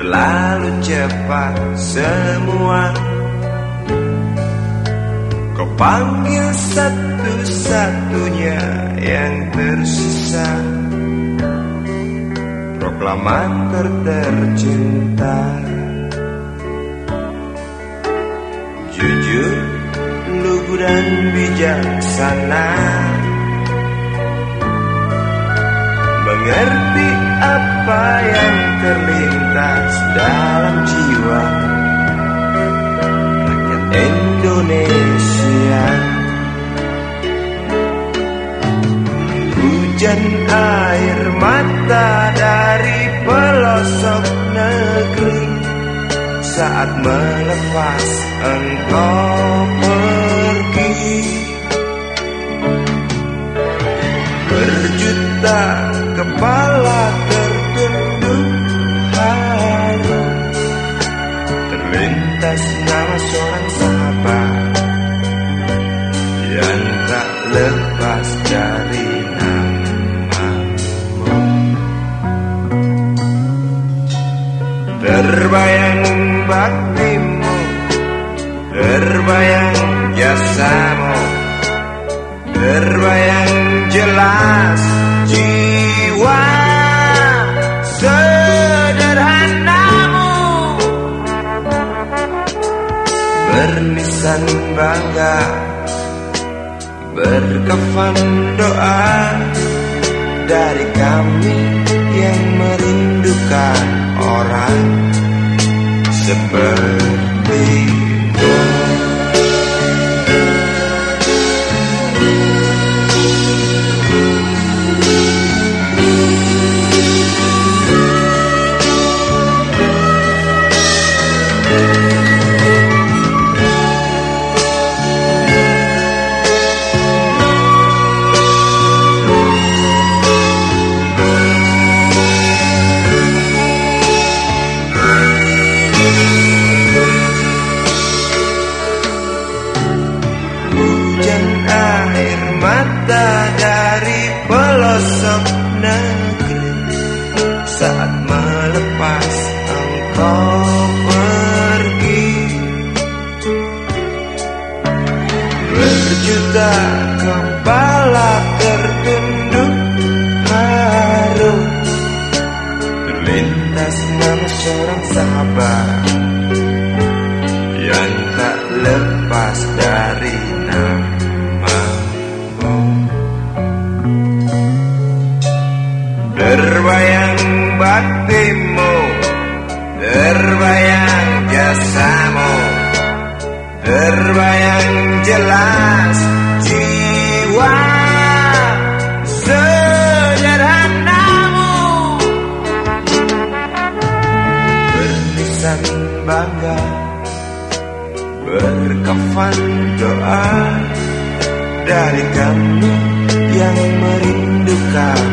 Berlalu cepat semua. Kau panggil satu-satunya yang tersisa, proklamator tercinta. Jujur, lugu dan bijaksana, mengerti apa yang terlintas dalam jiwa rakyat Indonesia. Hujan air mata dari pelosok negeri saat melepas engkau pergi. Berjuta kepala tertunduk haru, terlintas nama seorang sahabat yang tak lepas dari namamu. Terbayang baktimu, terbayang jasamu, terbayang jelas jiwa sederhanamu, bernisan bangga, berkafan doa dari kami yang merindukan orang sepertimu. Dari pelosok negeri saat melepas engkau pergi. Berjuta kepala tertunduk haru, terlintas nama seorang sahabat yang tak lepas dari nama. Terbayang baktimu, terbayang jasamu, terbayang jelas jiwa sederhanamu, bernisan bangga, berkafan doa dari kami yang merindukan